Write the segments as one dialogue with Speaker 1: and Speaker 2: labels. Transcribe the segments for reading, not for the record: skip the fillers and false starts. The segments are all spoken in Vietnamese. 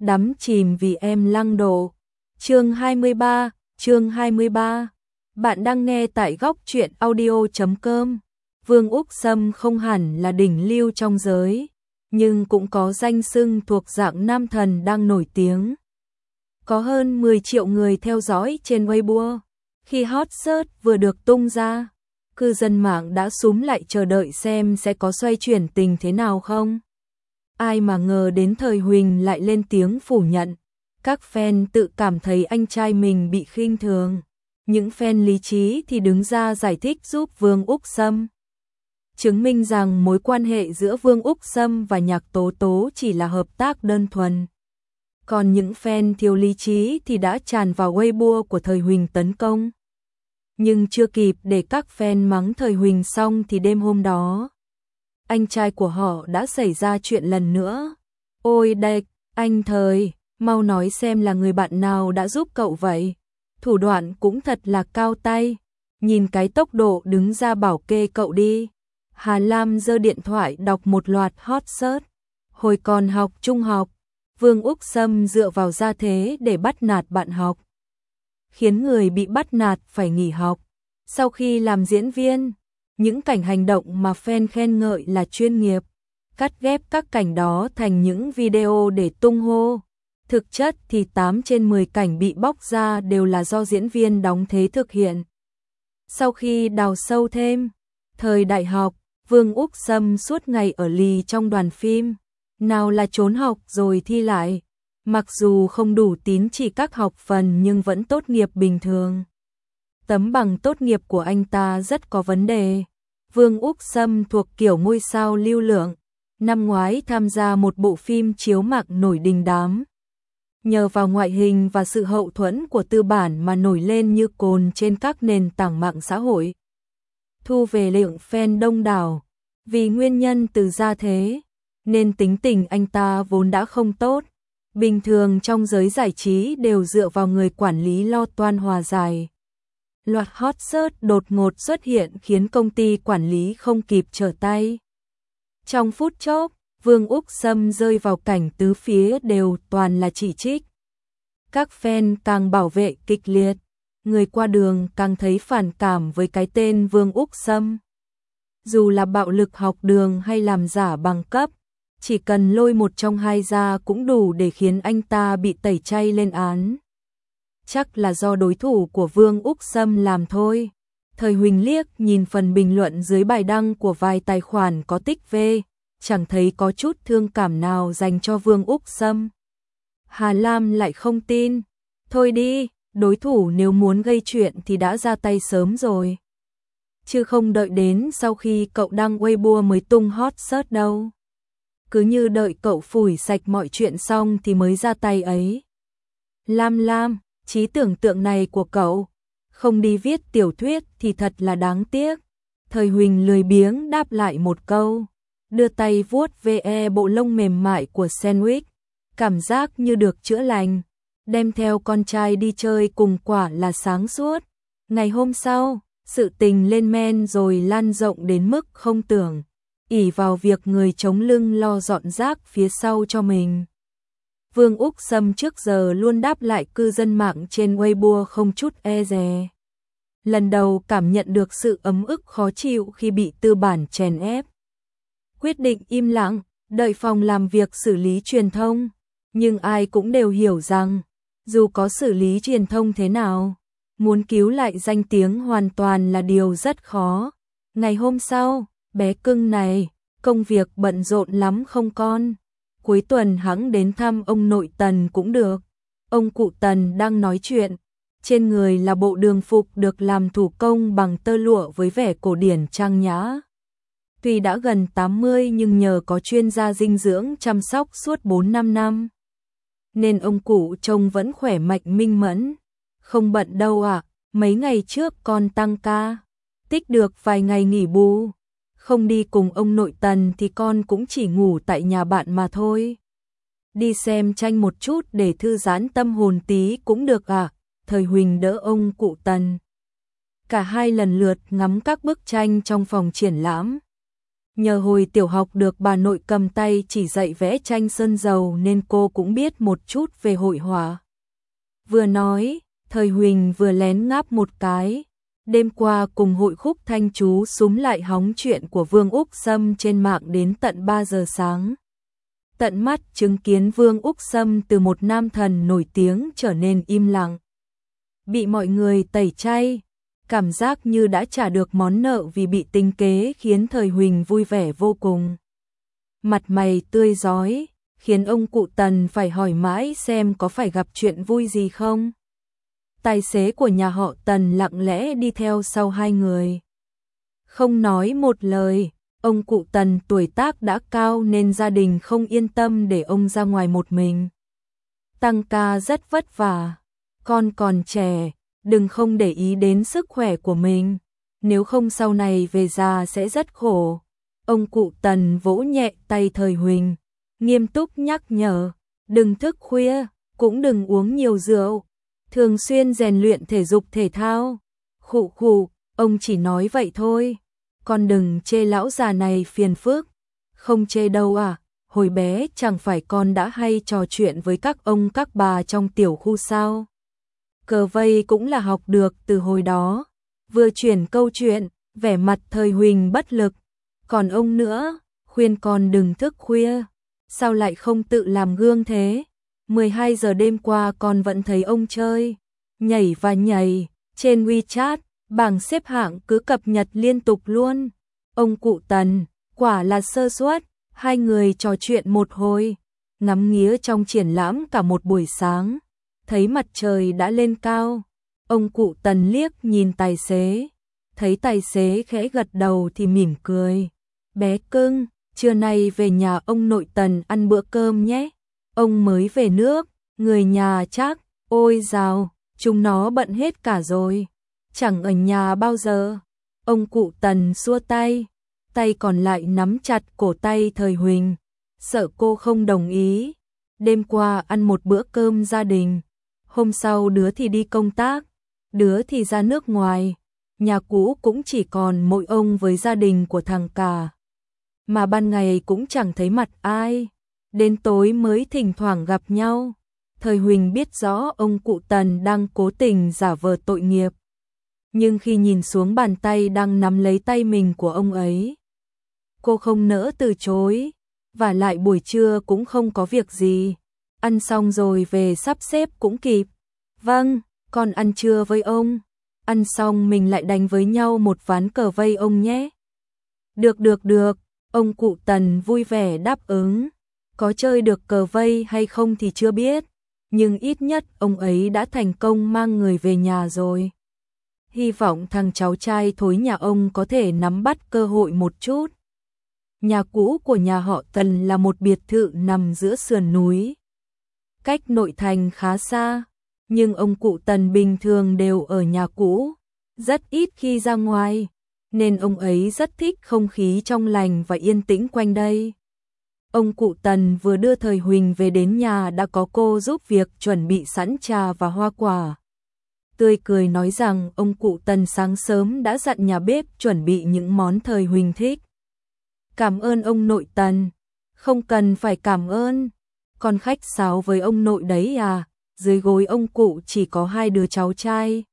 Speaker 1: đắm chìm vì em Lăng Độ. Chương 23. Bạn đang nghe tại góc truyện audio.com. Vương Úc Sâm không hẳn là đỉnh lưu trong giới, nhưng cũng có danh xưng thuộc dạng nam thần đang nổi tiếng. Có hơn 10 triệu người theo dõi trên Weibo. Khi hot search vừa được tung ra, cư dân mạng đã súm lại chờ đợi xem sẽ có xoay chuyển tình thế nào không. Ai mà ngờ đến thời Huỳnh lại lên tiếng phủ nhận. Các fan tự cảm thấy anh trai mình bị khinh thường. Những fan lý trí thì đứng ra giải thích giúp Vương Úc Sâm, chứng minh rằng mối quan hệ giữa Vương Úc Sâm và Nhạc Tố Tố chỉ là hợp tác đơn thuần. Còn những fan thiếu lý trí thì đã tràn vào Weibo của thời Huỳnh tấn công. Nhưng chưa kịp để các fan mắng thời Huỳnh xong thì đêm hôm đó, anh trai của họ đã xảy ra chuyện lần nữa. Ôi đệch, anh Thời, mau nói xem là người bạn nào đã giúp cậu vậy. Thủ đoạn cũng thật là cao tay. Nhìn cái tốc độ đứng ra bảo kê cậu đi. Hà Lam giơ điện thoại đọc một loạt hot search. Hồi còn học trung học, Vương Úc Sâm dựa vào gia thế để bắt nạt bạn học, khiến người bị bắt nạt phải nghỉ học. Sau khi làm diễn viên, những cảnh hành động mà fan khen ngợi là chuyên nghiệp, cắt ghép các cảnh đó thành những video để tung hô. Thực chất thì 8 trên 10 cảnh bị bóc ra đều là do diễn viên đóng thế thực hiện. Sau khi đào sâu thêm, thời đại học, Vương Úc Sâm suốt ngày ở lì trong đoàn phim, nào là trốn học rồi thi lại. Mặc dù không đủ tín chỉ các học phần nhưng vẫn tốt nghiệp bình thường. Tấm bằng tốt nghiệp của anh ta rất có vấn đề. Vương Úc Sâm thuộc kiểu ngôi sao lưu lượng, năm ngoái tham gia một bộ phim chiếu mạng nổi đình đám. Nhờ vào ngoại hình và sự hậu thuẫn của tư bản mà nổi lên như cồn trên các nền tảng mạng xã hội, thu về lượng fan đông đảo. Vì nguyên nhân từ gia thế, nên tính tình anh ta vốn đã không tốt. Bình thường trong giới giải trí đều dựa vào người quản lý lo toan hòa giải. Loạt hot search đột ngột xuất hiện khiến công ty quản lý không kịp trở tay. Trong phút chốc, Vương Úc Sâm rơi vào cảnh tứ phía đều toàn là chỉ trích. Các fan càng bảo vệ kịch liệt, người qua đường càng thấy phản cảm với cái tên Vương Úc Sâm. Dù là bạo lực học đường hay làm giả bằng cấp, chỉ cần lôi một trong hai ra cũng đủ để khiến anh ta bị tẩy chay lên án. Chắc là do đối thủ của Vương Úc Sâm làm thôi. Thời Huỳnh liếc nhìn phần bình luận dưới bài đăng của vài tài khoản có tích V, chẳng thấy có chút thương cảm nào dành cho Vương Úc Sâm. Hà Lam lại không tin. Thôi đi, đối thủ nếu muốn gây chuyện thì đã ra tay sớm rồi, chứ không đợi đến sau khi cậu đăng Weibo mới tung hot search đâu. Cứ như đợi cậu phủi sạch mọi chuyện xong thì mới ra tay ấy. Lam, trí tưởng tượng này của cậu, không đi viết tiểu thuyết thì thật là đáng tiếc. Thời Huỳnh lười biếng đáp lại một câu, đưa tay vuốt ve bộ lông mềm mại của sandwich, cảm giác như được chữa lành. Đem theo con trai đi chơi cùng quả là sáng suốt. Ngày hôm sau, sự tình lên men rồi lan rộng đến mức không tưởng, ỷ vào việc người chống lưng lo dọn rác phía sau cho mình. Vương Úc Sâm trước giờ luôn đáp lại cư dân mạng trên Weibo không chút e dè. Lần đầu cảm nhận được sự ấm ức khó chịu khi bị tư bản chèn ép, quyết định im lặng, đợi phòng làm việc xử lý truyền thông. Nhưng ai cũng đều hiểu rằng, dù có xử lý truyền thông thế nào, muốn cứu lại danh tiếng hoàn toàn là điều rất khó. Ngày hôm sau, bé cưng này, công việc bận rộn lắm không con. Cuối tuần hẵng đến thăm ông nội Tần cũng được. Ông cụ Tần đang nói chuyện. Trên người là bộ đường phục được làm thủ công bằng tơ lụa với vẻ cổ điển trang nhã. Tuy đã gần 80 nhưng nhờ có chuyên gia dinh dưỡng chăm sóc suốt 4-5 năm, nên ông cụ trông vẫn khỏe mạnh minh mẫn. Không bận đâu ạ, mấy ngày trước con tăng ca, tích được vài ngày nghỉ bù. Không đi cùng ông nội Tần thì con cũng chỉ ngủ tại nhà bạn mà thôi. Đi xem tranh một chút để thư giãn tâm hồn tí cũng được ạ. Thời Huỳnh đỡ ông cụ Tần. Cả hai lần lượt ngắm các bức tranh trong phòng triển lãm. Nhờ hồi tiểu học được bà nội cầm tay chỉ dạy vẽ tranh sơn dầu nên cô cũng biết một chút về hội họa. Vừa nói, Thời Huỳnh vừa lén ngáp một cái. Đêm qua cùng Hội Khúc Thanh chú súm lại hóng chuyện của Vương Úc Sâm trên mạng đến tận 3 giờ sáng. Tận mắt chứng kiến Vương Úc Sâm từ một nam thần nổi tiếng trở nên im lặng. Bị mọi người tẩy chay, cảm giác như đã trả được món nợ vì bị tính kế khiến Thời Huỳnh vui vẻ vô cùng. Mặt mày tươi rói, khiến ông cụ Tần phải hỏi mãi xem có phải gặp chuyện vui gì không. Tài xế của nhà họ Tần lặng lẽ đi theo sau hai người. Không nói một lời, ông cụ Tần tuổi tác đã cao nên gia đình không yên tâm để ông ra ngoài một mình. Tăng ca rất vất vả, con còn trẻ, đừng không để ý đến sức khỏe của mình, nếu không sau này về già sẽ rất khổ. Ông cụ Tần vỗ nhẹ tay Thời Huỳnh, nghiêm túc nhắc nhở, đừng thức khuya, cũng đừng uống nhiều rượu, thường xuyên rèn luyện thể dục thể thao. Khụ khụ, ông chỉ nói vậy thôi, con đừng chê lão già này phiền phức. Không chê đâu à, hồi bé chẳng phải con đã hay trò chuyện với các ông các bà trong tiểu khu sao. Cờ vây cũng là học được từ hồi đó. Vừa chuyển câu chuyện, vẻ mặt Thời Huỳnh bất lực. Còn ông nữa, khuyên con đừng thức khuya, sao lại không tự làm gương thế? 12 giờ đêm qua con vẫn thấy ông chơi, nhảy và nhảy, trên WeChat, bảng xếp hạng cứ cập nhật liên tục luôn. Ông cụ Tần, quả là sơ suất, hai người trò chuyện một hồi, ngắm nghía trong triển lãm cả một buổi sáng, thấy mặt trời đã lên cao. Ông cụ Tần liếc nhìn tài xế, thấy tài xế khẽ gật đầu thì mỉm cười. Bé cưng, trưa nay về nhà ông nội Tần ăn bữa cơm nhé. Ông mới về nước, người nhà chắc, ôi dào, chúng nó bận hết cả rồi, chẳng ở nhà bao giờ. Ông cụ Tần xua tay, tay còn lại nắm chặt cổ tay Thời Huỳnh, sợ cô không đồng ý. Đêm qua ăn một bữa cơm gia đình, hôm sau đứa thì đi công tác, đứa thì ra nước ngoài, nhà cũ cũng chỉ còn mỗi ông với gia đình của thằng cả. Mà ban ngày cũng chẳng thấy mặt ai, đến tối mới thỉnh thoảng gặp nhau. Thời Huỳnh biết rõ ông cụ Tần đang cố tình giả vờ tội nghiệp, nhưng khi nhìn xuống bàn tay đang nắm lấy tay mình của ông ấy, cô không nỡ từ chối, và lại buổi trưa cũng không có việc gì, ăn xong rồi về sắp xếp cũng kịp. Vâng, con ăn trưa với ông, ăn xong mình lại đánh với nhau một ván cờ vây ông nhé. Được được được, ông cụ Tần vui vẻ đáp ứng. Có chơi được cờ vây hay không thì chưa biết, nhưng ít nhất ông ấy đã thành công mang người về nhà rồi. Hy vọng thằng cháu trai thối nhà ông có thể nắm bắt cơ hội một chút. Nhà cũ của nhà họ Tần là một biệt thự nằm giữa sườn núi, cách nội thành khá xa, nhưng ông cụ Tần bình thường đều ở nhà cũ, rất ít khi ra ngoài, nên ông ấy rất thích không khí trong lành và yên tĩnh quanh đây. Ông cụ Tần vừa đưa Thời Huỳnh về đến nhà đã có cô giúp việc chuẩn bị sẵn trà và hoa quả. Tươi cười nói rằng ông cụ Tần sáng sớm đã dặn nhà bếp chuẩn bị những món Thời Huỳnh thích. Cảm ơn ông nội Tần. Không cần phải cảm ơn, con khách sáo với ông nội đấy à, dưới gối ông cụ chỉ có hai đứa cháu trai.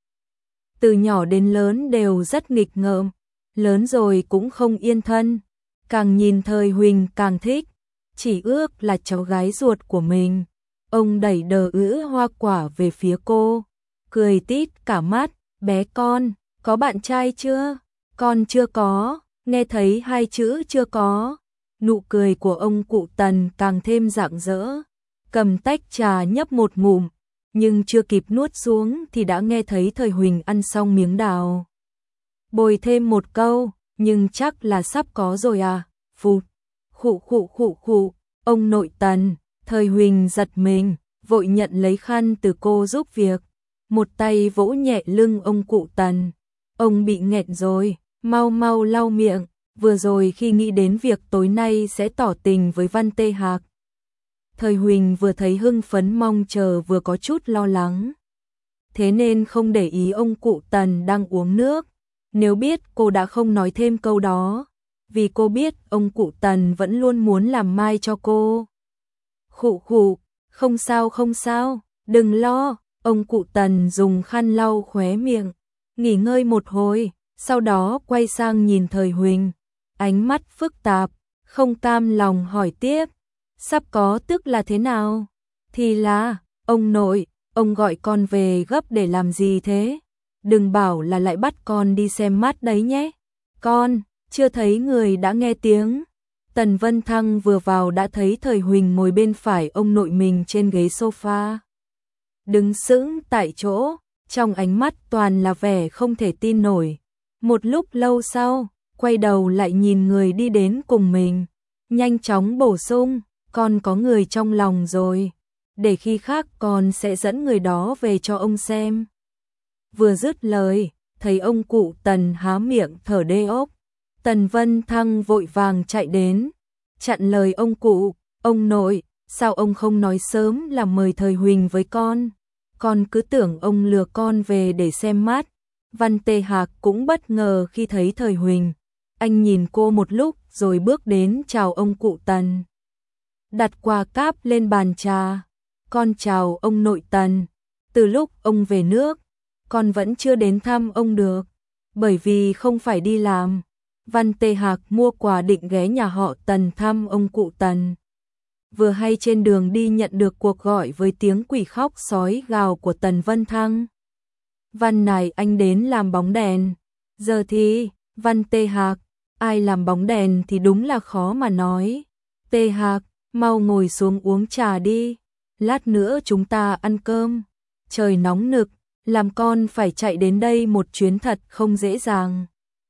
Speaker 1: Từ nhỏ đến lớn đều rất nghịch ngợm, lớn rồi cũng không yên thân, càng nhìn Thời Huỳnh càng thích, chỉ ước là cháu gái ruột của mình. Ông đẩy đờ ứ hoa quả về phía cô, cười tít cả mắt, bé con, có bạn trai chưa? Con chưa có, nghe thấy hai chữ chưa có. Nụ cười của ông cụ Tần càng thêm rạng rỡ, cầm tách trà nhấp một ngụm, nhưng chưa kịp nuốt xuống thì đã nghe thấy Thời Huỳnh ăn xong miếng đào. Bồi thêm một câu, nhưng chắc là sắp có rồi à, phụt, khụ khụ khụ khụ, ông nội Tần. Thời Huỳnh giật mình, vội nhận lấy khăn từ cô giúp việc, một tay vỗ nhẹ lưng ông cụ Tần. Ông bị nghẹn rồi, mau mau lau miệng, vừa rồi khi nghĩ đến việc tối nay sẽ tỏ tình với Văn Tê Hạc. Thời Huỳnh vừa thấy hưng phấn mong chờ vừa có chút lo lắng. Thế nên không để ý ông cụ Tần đang uống nước, nếu biết cô đã không nói thêm câu đó, vì cô biết ông cụ Tần vẫn luôn muốn làm mai cho cô. Khụ khụ, không sao không sao, đừng lo, ông cụ Tần dùng khăn lau khóe miệng, nghỉ ngơi một hồi, sau đó quay sang nhìn Thời Huỳnh, ánh mắt phức tạp, không cam lòng hỏi tiếp, sắp có tức là thế nào? Thì là, ông nội, ông gọi con về gấp để làm gì thế? Đừng bảo là lại bắt con đi xem mắt đấy nhé. Con, chưa thấy người đã nghe tiếng. Tần Vân Thăng vừa vào đã thấy Thời Huỳnh ngồi bên phải ông nội mình trên ghế sofa. Đứng sững tại chỗ, trong ánh mắt toàn là vẻ không thể tin nổi. Một lúc lâu sau, quay đầu lại nhìn người đi đến cùng mình, nhanh chóng bổ sung, con có người trong lòng rồi, để khi khác con sẽ dẫn người đó về cho ông xem. Vừa dứt lời, thấy ông cụ Tần há miệng thở đê ốc, Tần Vân Thăng vội vàng chạy đến, chặn lời ông cụ, ông nội, sao ông không nói sớm là mời Thời Huỳnh với con cứ tưởng ông lừa con về để xem mắt. Văn Tê Hạc cũng bất ngờ khi thấy Thời Huỳnh, anh nhìn cô một lúc rồi bước đến chào ông cụ Tần. Đặt quà cáp lên bàn trà, con chào ông nội Tần, từ lúc ông về nước, con vẫn chưa đến thăm ông được, bởi vì không phải đi làm. Văn Tê Hạc mua quà định ghé nhà họ Tần thăm ông cụ Tần. Vừa hay trên đường đi nhận được cuộc gọi với tiếng quỷ khóc sói gào của Tần Vân Thăng. Văn này anh đến làm bóng đèn. Giờ thì, Văn Tê Hạc, ai làm bóng đèn thì đúng là khó mà nói. Tê Hạc, mau ngồi xuống uống trà đi. Lát nữa chúng ta ăn cơm. Trời nóng nực, làm con phải chạy đến đây một chuyến thật không dễ dàng.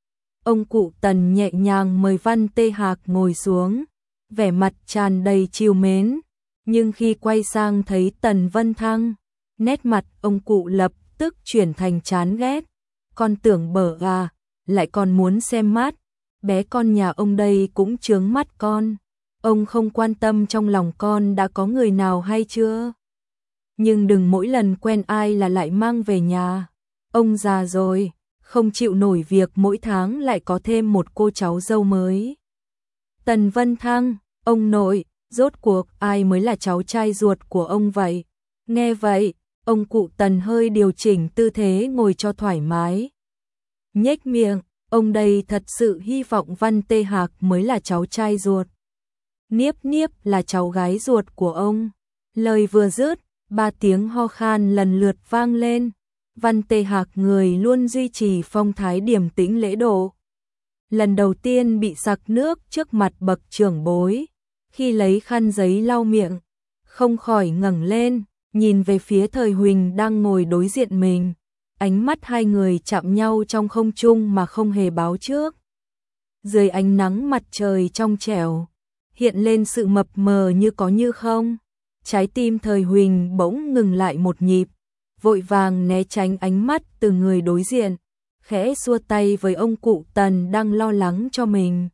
Speaker 1: Ông cụ Tần nhẹ nhàng mời Văn Tê Hạc ngồi xuống, vẻ mặt tràn đầy trìu mến. Nhưng khi quay sang thấy Tần Vân Thăng, nét mặt ông cụ lập tức chuyển thành chán ghét. Con tưởng bở à, lại còn muốn xem mắt. Bé con nhà ông đây cũng chướng mắt con. Ông không quan tâm trong lòng con đã có người nào hay chưa. Nhưng đừng mỗi lần quen ai là lại mang về nhà. Ông già rồi, không chịu nổi việc mỗi tháng lại có thêm một cô cháu dâu mới. Tần Vân Thăng, ông nội, rốt cuộc ai mới là cháu trai ruột của ông vậy? Nghe vậy, ông cụ Tần hơi điều chỉnh tư thế ngồi cho thoải mái. Nhếch miệng, ông đây thật sự hy vọng Văn Tê Hạc mới là cháu trai ruột. Niếp Niếp là cháu gái ruột của ông. Lời vừa dứt, 3 tiếng ho khan lần lượt vang lên. Văn Tê Hạc người luôn duy trì phong thái điềm tĩnh lễ độ. Lần đầu tiên bị sặc nước trước mặt bậc trưởng bối, khi lấy khăn giấy lau miệng, không khỏi ngẩng lên, nhìn về phía Thời Huỳnh đang ngồi đối diện mình. Ánh mắt hai người chạm nhau trong không trung mà không hề báo trước. Dưới ánh nắng mặt trời trong trẻo, hiện lên sự mập mờ như có như không. Trái tim Thời Huỳnh bỗng ngừng lại một nhịp, vội vàng né tránh ánh mắt từ người đối diện, khẽ xua tay với ông cụ Tần đang lo lắng cho mình.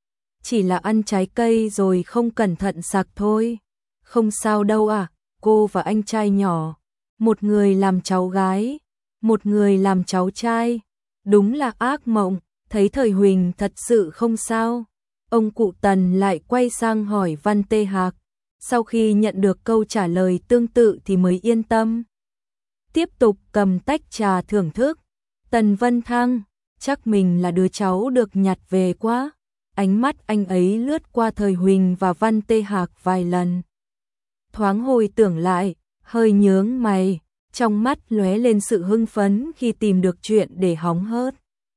Speaker 1: Chỉ là ăn trái cây rồi không cẩn thận sặc thôi. Không sao đâu à, cô và anh trai nhỏ, một người làm cháu gái, một người làm cháu trai, đúng là ác mộng. Thấy Thời Huỳnh thật sự không sao, ông cụ Tần lại quay sang hỏi Văn Tê Hạc. Sau khi nhận được câu trả lời tương tự thì mới yên tâm. Tiếp tục cầm tách trà thưởng thức. Tần Vân Thăng, chắc mình là đứa cháu được nhặt về quá. Ánh mắt anh ấy lướt qua Thời Huỳnh và Văn Tê Hạc vài lần. Thoáng hồi tưởng lại, hơi nhướng mày, trong mắt lóe lên sự hưng phấn khi tìm được chuyện để hóng hớt.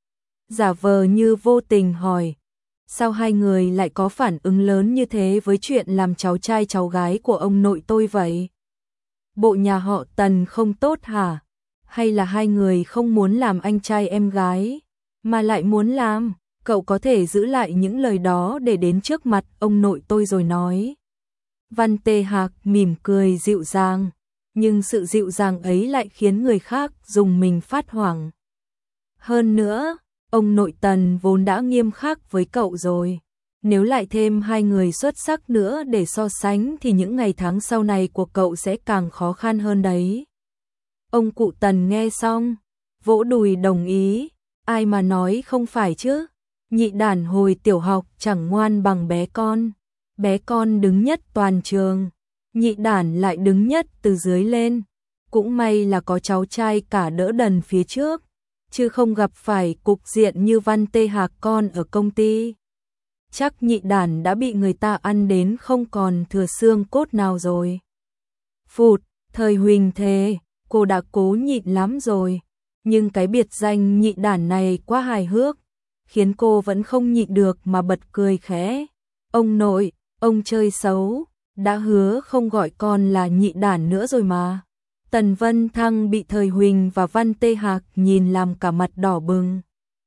Speaker 1: Giả vờ như vô tình hỏi, sao hai người lại có phản ứng lớn như thế với chuyện làm cháu trai cháu gái của ông nội tôi vậy? Bộ nhà họ Tần không tốt hả? Hay là hai người không muốn làm anh trai em gái, mà lại muốn làm? Cậu có thể giữ lại những lời đó để đến trước mặt ông nội tôi rồi nói. Văn Tê Hạc mỉm cười dịu dàng, nhưng sự dịu dàng ấy lại khiến người khác dùng mình phát hoảng. Hơn nữa, ông nội Tần vốn đã nghiêm khắc với cậu rồi. Nếu lại thêm hai người xuất sắc nữa để so sánh thì những ngày tháng sau này của cậu sẽ càng khó khăn hơn đấy. Ông cụ Tần nghe xong, vỗ đùi đồng ý, ai mà nói không phải chứ. Nhị đản hồi tiểu học chẳng ngoan bằng bé con đứng nhất toàn trường, nhị đản lại đứng nhất từ dưới lên, cũng may là có cháu trai cả đỡ đần phía trước, chứ không gặp phải cục diện như Văn Tê Hạc con ở công ty. Chắc nhị đản đã bị người ta ăn đến không còn thừa xương cốt nào rồi. Phụt, Thời Huỳnh thề, cô đã cố nhịn lắm rồi, nhưng cái biệt danh nhị đản này quá hài hước, khiến cô vẫn không nhịn được mà bật cười khẽ. Ông nội, ông chơi xấu, đã hứa không gọi con là nhị đản nữa rồi mà. Tần Vân Thăng bị Thời Huỳnh và Văn Tê Hạc nhìn làm cả mặt đỏ bừng,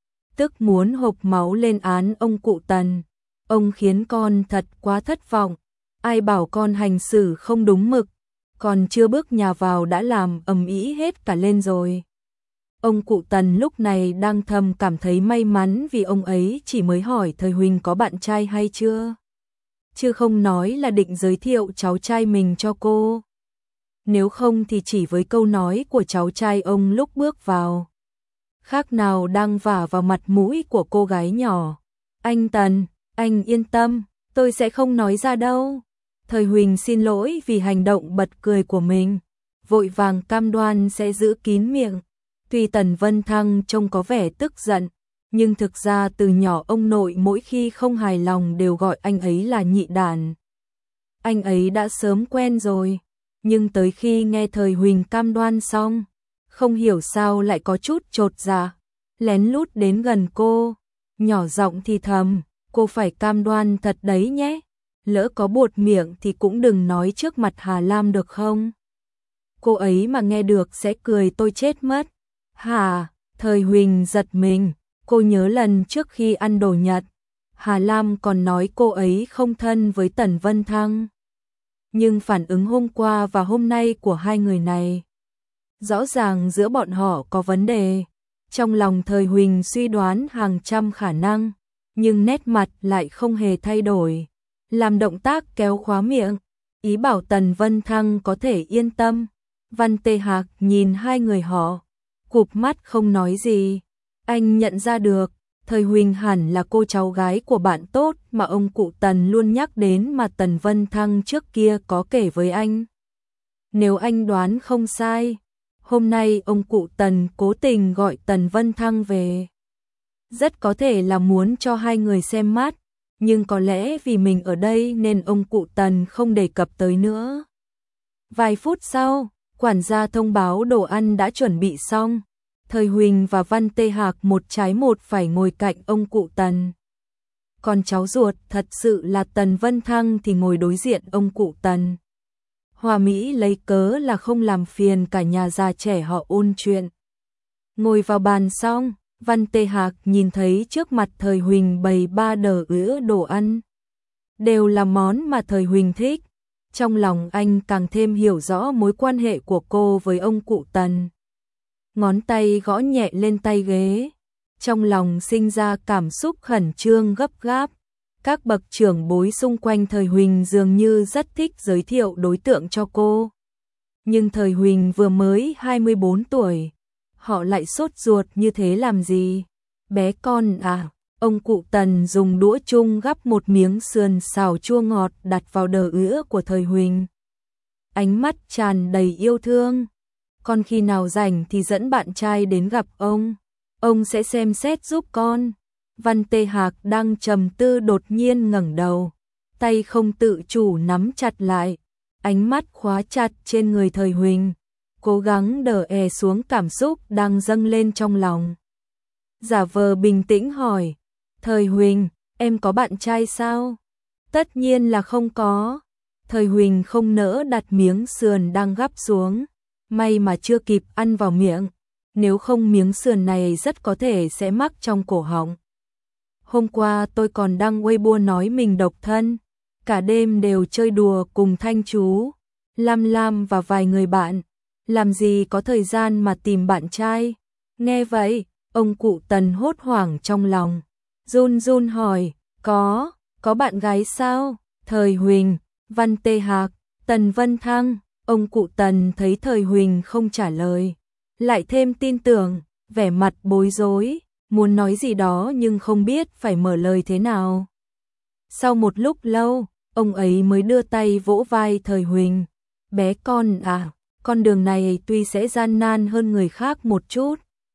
Speaker 1: tức muốn hộc máu lên án ông cụ Tần. Ông khiến con thật quá thất vọng, ai bảo con hành xử không đúng mực, còn chưa bước nhà vào đã làm ầm ĩ hết cả lên rồi. Ông cụ Tần lúc này đang thầm cảm thấy may mắn vì ông ấy chỉ mới hỏi Thời Huỳnh có bạn trai hay chưa, chứ không nói là định giới thiệu cháu trai mình cho cô. Nếu không thì chỉ với câu nói của cháu trai ông lúc bước vào, khác nào đang vả vào mặt mũi của cô gái nhỏ. Anh Tần, anh yên tâm, tôi sẽ không nói ra đâu. Thời Huỳnh xin lỗi vì hành động bật cười của mình, vội vàng cam đoan sẽ giữ kín miệng. Tuy Tần Vân Thăng trông có vẻ tức giận, nhưng thực ra từ nhỏ ông nội mỗi khi không hài lòng đều gọi anh ấy là nhị đản. Anh ấy đã sớm quen rồi, nhưng tới khi nghe Thời Huỳnh cam đoan xong, không hiểu sao lại có chút chột dạ, lén lút đến gần cô, nhỏ giọng thì thầm, cô phải cam đoan thật đấy nhé, lỡ có buột miệng thì cũng đừng nói trước mặt Hà Lam được không? Cô ấy mà nghe được sẽ cười tôi chết mất. Hả? Thời Huỳnh giật mình, cô nhớ lần trước khi ăn đồ Nhật, Hà Lam còn nói cô ấy không thân với Tần Vân Thăng. Nhưng phản ứng hôm qua và hôm nay của hai người này, rõ ràng giữa bọn họ có vấn đề. Trong lòng Thời Huỳnh suy đoán hàng trăm khả năng, nhưng nét mặt lại không hề thay đổi, làm động tác kéo khóa miệng, ý bảo Tần Vân Thăng có thể yên tâm. Văn Tê Hạc nhìn hai người họ, cụp mắt không nói gì. Anh nhận ra được, Thời Huỳnh hẳn là cô cháu gái của bạn tốt mà ông cụ Tần luôn nhắc đến mà Tần Vân Thăng trước kia có kể với anh. Nếu anh đoán không sai, hôm nay ông cụ Tần cố tình gọi Tần Vân Thăng về, rất có thể là muốn cho hai người xem mắt, nhưng có lẽ vì mình ở đây nên ông cụ Tần không đề cập tới nữa. Vài phút sau, quản gia thông báo đồ ăn đã chuẩn bị xong. Thời Huỳnh và Văn Tê Hạc một trái một phải ngồi cạnh ông cụ Tần. Còn cháu ruột thật sự là Tần Vân Thăng thì ngồi đối diện ông cụ Tần. Hòa Mỹ lấy cớ là không làm phiền cả nhà già trẻ họ ôn chuyện. Ngồi vào bàn xong, Văn Tê Hạc nhìn thấy trước mặt Thời Huỳnh bày ba đờ ứa đồ ăn. Đều là món mà Thời Huỳnh thích. Trong lòng anh càng thêm hiểu rõ mối quan hệ của cô với ông cụ Tần. Ngón tay gõ nhẹ lên tay ghế, trong lòng sinh ra cảm xúc khẩn trương gấp gáp. Các bậc trưởng bối xung quanh Thời Huỳnh dường như rất thích giới thiệu đối tượng cho cô. Nhưng Thời Huỳnh vừa mới 24 tuổi, họ lại sốt ruột như thế làm gì? Bé con à? Ông cụ Tần dùng đũa chung gắp một miếng sườn xào chua ngọt đặt vào đờ ứa của Thời Huỳnh. Ánh mắt tràn đầy yêu thương. Con khi nào rảnh thì dẫn bạn trai đến gặp ông sẽ xem xét giúp con. Văn Tê Hạc đang trầm tư đột nhiên ngẩng đầu, tay không tự chủ nắm chặt lại, ánh mắt khóa chặt trên người Thời Huỳnh, cố gắng đè xuống cảm xúc đang dâng lên trong lòng. Giả vờ bình tĩnh hỏi, Thời Huỳnh, em có bạn trai sao? Tất nhiên là không có. Thời Huỳnh không nỡ đặt miếng sườn đang gắp xuống, may mà chưa kịp ăn vào miệng, nếu không miếng sườn này rất có thể sẽ mắc trong cổ họng. Hôm qua tôi còn đăng Weibo nói mình độc thân, cả đêm đều chơi đùa cùng Thanh chú, Lam Lam và vài người bạn, làm gì có thời gian mà tìm bạn trai. Nghe vậy, ông cụ Tần hốt hoảng trong lòng, run run hỏi, có bạn gái sao? Thời Huỳnh, Văn Tê Hạc, Tần Vân Thăng. Ông cụ Tần thấy Thời Huỳnh không trả lời, lại thêm tin tưởng, vẻ mặt bối rối, muốn nói gì đó nhưng không biết phải mở lời thế nào. Sau một lúc lâu, ông ấy mới đưa tay vỗ vai Thời Huỳnh. Bé con à, con đường này tuy sẽ gian nan hơn người khác một chút,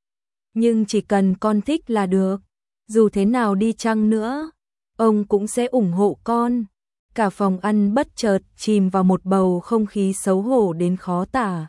Speaker 1: nhưng chỉ cần con thích là được. Dù thế nào đi chăng nữa, ông cũng sẽ ủng hộ con. Cả phòng ăn bất chợt chìm vào một bầu không khí xấu hổ đến khó tả.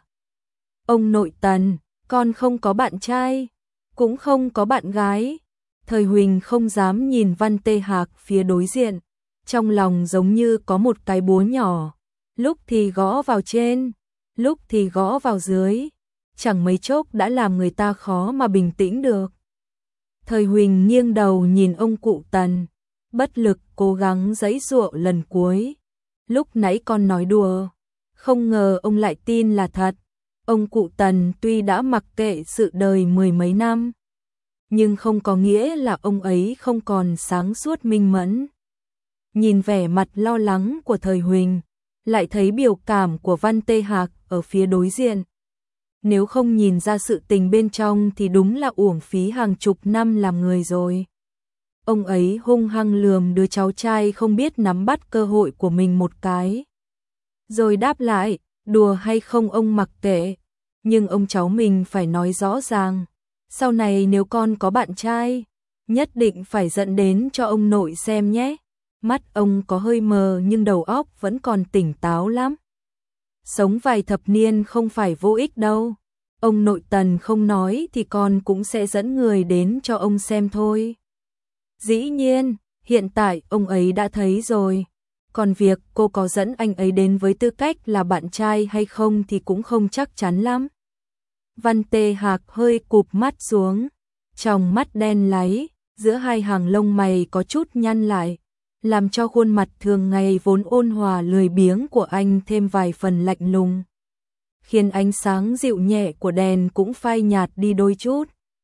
Speaker 1: Ông nội Tần, con không có bạn trai, cũng không có bạn gái. Thời Huỳnh không dám nhìn Văn Tê Hạc phía đối diện, trong lòng giống như có một cái búa nhỏ, lúc thì gõ vào trên, lúc thì gõ vào dưới, chẳng mấy chốc đã làm người ta khó mà bình tĩnh được. Thời Huỳnh nghiêng đầu nhìn ông cụ Tần, bất lực cố gắng giãy giụa lần cuối. Lúc nãy con nói đùa, không ngờ ông lại tin là thật. Ông cụ Tần tuy đã mặc kệ sự đời mười mấy năm, nhưng không có nghĩa là ông ấy không còn sáng suốt minh mẫn. Nhìn vẻ mặt lo lắng của Thời Huỳnh, lại thấy biểu cảm của Văn Tê Hạc ở phía đối diện. Nếu không nhìn ra sự tình bên trong thì đúng là uổng phí hàng chục năm làm người rồi. Ông ấy hung hăng lườm đứa cháu trai không biết nắm bắt cơ hội của mình một cái. Rồi đáp lại, đùa hay không ông mặc kệ, nhưng ông cháu mình phải nói rõ ràng. Sau này nếu con có bạn trai, nhất định phải dẫn đến cho ông nội xem nhé. Mắt ông có hơi mờ nhưng đầu óc vẫn còn tỉnh táo lắm. Sống vài thập niên không phải vô ích đâu. Ông nội Tần không nói thì con cũng sẽ dẫn người đến cho ông xem thôi. Dĩ nhiên, hiện tại ông ấy đã thấy rồi. Còn việc cô có dẫn anh ấy đến với tư cách là bạn trai hay không thì cũng không chắc chắn lắm. Văn Tê Hạc hơi cụp mắt xuống, tròng mắt đen láy, giữa hai hàng lông mày có chút nhăn lại, làm cho khuôn mặt thường ngày vốn ôn hòa lười biếng của anh thêm vài phần lạnh lùng, khiến ánh sáng dịu nhẹ của đèn cũng phai nhạt đi đôi chút.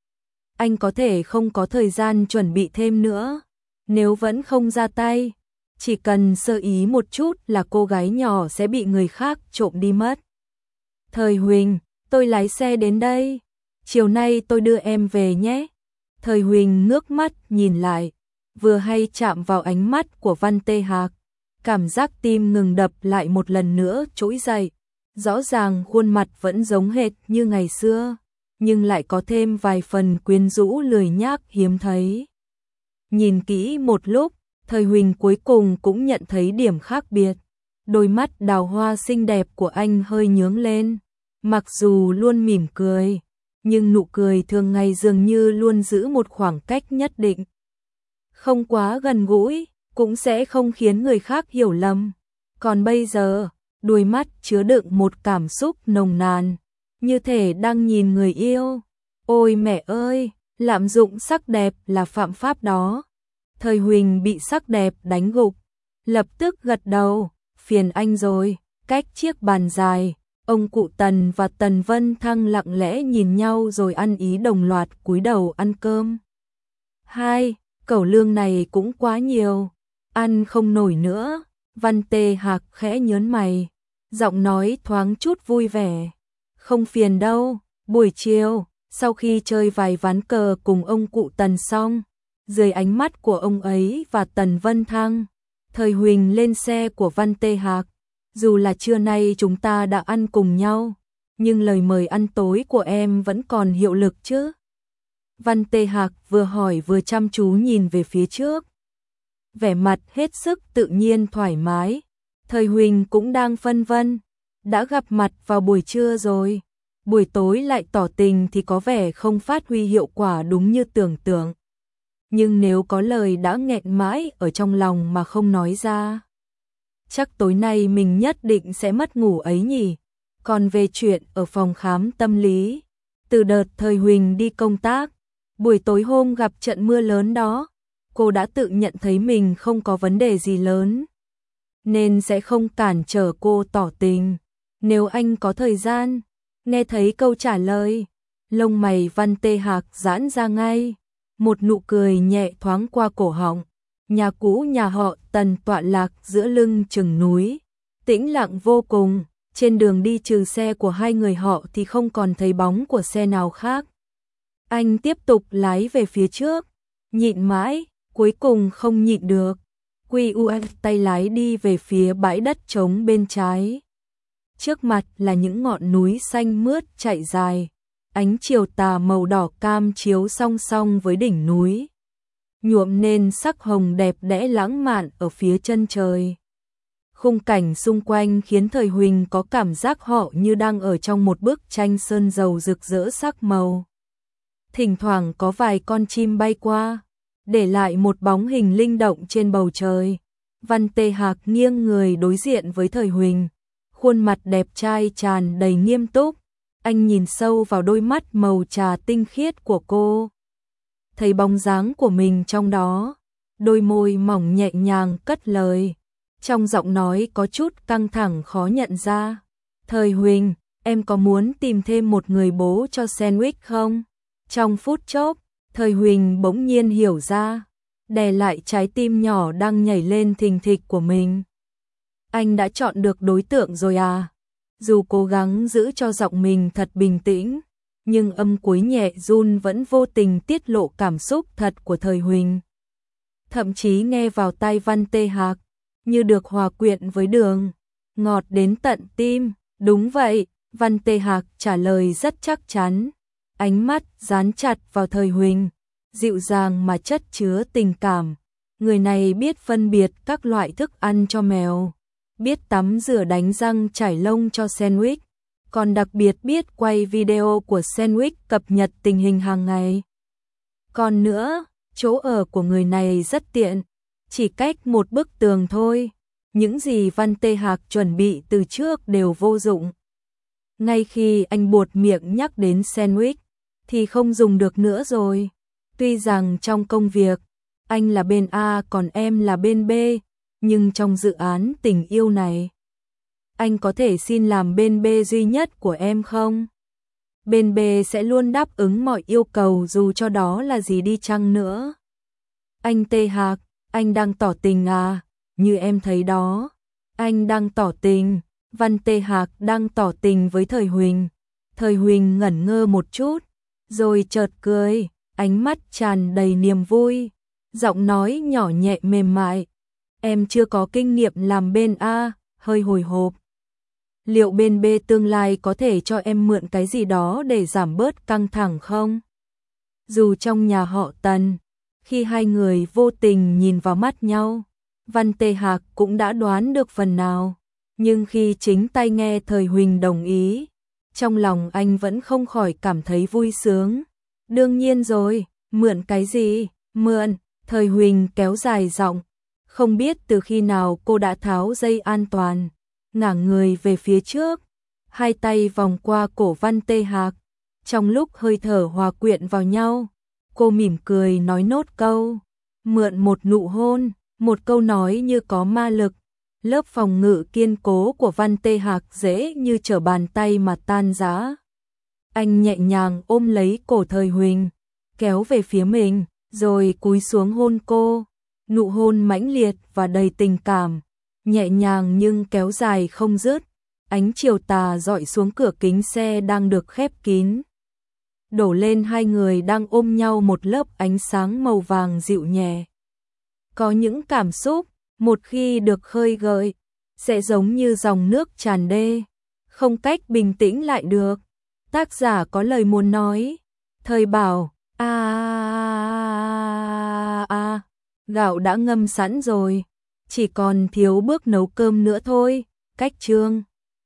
Speaker 1: Anh có thể không có thời gian chuẩn bị thêm nữa, nếu vẫn không ra tay, chỉ cần sơ ý một chút là cô gái nhỏ sẽ bị người khác trộm đi mất. Thời Huỳnh, tôi lái xe đến đây, chiều nay tôi đưa em về nhé. Thời Huỳnh ngước mắt nhìn lại, vừa hay chạm vào ánh mắt của Văn Tê Hạc, cảm giác tim ngừng đập lại một lần nữa trỗi dậy. Rõ ràng khuôn mặt vẫn giống hệt như ngày xưa, nhưng lại có thêm vài phần quyến rũ lười nhác hiếm thấy. Nhìn kỹ một lúc, Thời Huỳnh cuối cùng cũng nhận thấy điểm khác biệt. Đôi mắt đào hoa xinh đẹp của anh hơi nhướng lên, mặc dù luôn mỉm cười, nhưng nụ cười thường ngày dường như luôn giữ một khoảng cách nhất định. Không quá gần gũi, cũng sẽ không khiến người khác hiểu lầm. Còn bây giờ, đôi mắt chứa đựng một cảm xúc nồng nàn, như thể đang nhìn người yêu. Ôi mẹ ơi, lạm dụng sắc đẹp là phạm pháp đó. Thời Huỳnh bị sắc đẹp đánh gục, lập tức gật đầu, phiền anh rồi. Cách chiếc bàn dài, ông cụ Tần và Tần Vân Thăng lặng lẽ nhìn nhau rồi ăn ý đồng loạt cúi đầu ăn cơm. Cẩu lương này cũng quá nhiều, ăn không nổi nữa. Văn Tê Hạc khẽ nhớn mày, giọng nói thoáng chút vui vẻ. Không phiền đâu, buổi chiều, sau khi chơi vài ván cờ cùng ông cụ Tần xong, dưới ánh mắt của ông ấy và Tần Vân Thăng, Thời Huỳnh lên xe của Văn Tê Hạc. Dù là trưa nay chúng ta đã ăn cùng nhau, nhưng lời mời ăn tối của em vẫn còn hiệu lực chứ? Văn Tê Hạc vừa hỏi vừa chăm chú nhìn về phía trước, vẻ mặt hết sức tự nhiên thoải mái. Thời Huỳnh cũng đang phân vân, đã gặp mặt vào buổi trưa rồi, buổi tối lại tỏ tình thì có vẻ không phát huy hiệu quả đúng như tưởng tượng. Nhưng nếu có lời đã nghẹn mãi ở trong lòng mà không nói ra, chắc tối nay mình nhất định sẽ mất ngủ ấy nhỉ. Còn về chuyện ở phòng khám tâm lý, từ đợt Thời Huỳnh đi công tác, buổi tối hôm gặp trận mưa lớn đó, cô đã tự nhận thấy mình không có vấn đề gì lớn, nên sẽ không cản trở cô tỏ tình. Nếu anh có thời gian, nghe thấy câu trả lời, lông mày Văn Tê Hạc giãn ra ngay, một nụ cười nhẹ thoáng qua cổ họng. Nhà cũ nhà họ Tần tọa lạc giữa lưng chừng núi, tĩnh lặng vô cùng, trên đường đi trừ xe của hai người họ thì không còn thấy bóng của xe nào khác. Anh tiếp tục lái về phía trước, nhịn mãi, cuối cùng không nhịn được. Tay lái đi về phía bãi đất trống bên trái. Trước mặt là những ngọn núi xanh mướt chạy dài, ánh chiều tà màu đỏ cam chiếu song song với đỉnh núi, nhuộm nên sắc hồng đẹp đẽ lãng mạn ở phía chân trời. Khung cảnh xung quanh khiến Thời Huỳnh có cảm giác họ như đang ở trong một bức tranh sơn dầu rực rỡ sắc màu. Thỉnh thoảng có vài con chim bay qua, để lại một bóng hình linh động trên bầu trời. Văn Tê Hạc nghiêng người đối diện với Thời Huỳnh, khuôn mặt đẹp trai tràn đầy nghiêm túc. Anh nhìn sâu vào đôi mắt màu trà tinh khiết của cô, thấy bóng dáng của mình trong đó, đôi môi mỏng nhẹ nhàng cất lời, trong giọng nói có chút căng thẳng khó nhận ra. Thời Huỳnh, em có muốn tìm thêm một người bố cho Sandwich không? Trong phút chốc, Thời Huỳnh bỗng nhiên hiểu ra, đè lại trái tim nhỏ đang nhảy lên thình thịch của mình. Anh đã chọn được đối tượng rồi à? Dù cố gắng giữ cho giọng mình thật bình tĩnh, nhưng âm cuối nhẹ run vẫn vô tình tiết lộ cảm xúc thật của Thời Huỳnh. Thậm chí nghe vào tai Văn Tê Hạc, như được hòa quyện với đường, ngọt đến tận tim. Đúng vậy, Văn Tê Hạc trả lời rất chắc chắn, ánh mắt dán chặt vào Thời Huỳnh, dịu dàng mà chất chứa tình cảm. Người này biết phân biệt các loại thức ăn cho mèo, biết tắm rửa đánh răng trải lông cho Sandwich, còn đặc biệt biết quay video của Sandwich cập nhật tình hình hàng ngày. Còn nữa, chỗ ở của người này rất tiện, chỉ cách một bức tường thôi. Những gì Văn Tê Hạc chuẩn bị từ trước đều vô dụng. Ngay khi anh buột miệng nhắc đến Sandwich, thì không dùng được nữa rồi. Tuy rằng trong công việc, anh là bên A còn em là bên B, nhưng trong dự án tình yêu này, anh có thể xin làm bên B duy nhất của em không? Bên B sẽ luôn đáp ứng mọi yêu cầu dù cho đó là gì đi chăng nữa. Anh Tê Hạc, anh đang tỏ tình à? Như em thấy đó, anh đang tỏ tình. Văn Tê Hạc đang tỏ tình với Thời Huỳnh. Thời Huỳnh ngẩn ngơ một chút, rồi chợt cười, ánh mắt tràn đầy niềm vui, giọng nói nhỏ nhẹ mềm mại. Em chưa có kinh nghiệm làm bên A, hơi hồi hộp. Liệu bên B tương lai có thể cho em mượn cái gì đó để giảm bớt căng thẳng không? Dù trong nhà họ Tần, khi hai người vô tình nhìn vào mắt nhau, Văn Tê Hạc cũng đã đoán được phần nào. Nhưng khi chính tay nghe Thời Huỳnh đồng ý, trong lòng anh vẫn không khỏi cảm thấy vui sướng. Đương nhiên rồi, mượn cái gì? Mượn, Thời Huỳnh kéo dài giọng. Không biết từ khi nào cô đã tháo dây an toàn, ngả người về phía trước, hai tay vòng qua cổ Văn Tê Hạc. Trong lúc hơi thở hòa quyện vào nhau, cô mỉm cười nói nốt câu, mượn một nụ hôn, một câu nói như có ma lực. Lớp phòng ngự kiên cố của Văn Tê Hạc dễ như trở bàn tay mà tan rã. Anh nhẹ nhàng ôm lấy cổ Thời Huỳnh, kéo về phía mình, rồi cúi xuống hôn cô. Nụ hôn mãnh liệt và đầy tình cảm, nhẹ nhàng nhưng kéo dài không dứt. Ánh chiều tà rọi xuống cửa kính xe đang được khép kín, đổ lên hai người đang ôm nhau một lớp ánh sáng màu vàng dịu nhẹ. Có những cảm xúc, một khi được khơi gợi, sẽ giống như dòng nước tràn đê, không cách bình tĩnh lại được. Tác giả có lời muốn nói. Thời bảo, gạo đã ngâm sẵn rồi, chỉ còn thiếu bước nấu cơm nữa thôi. Cách chương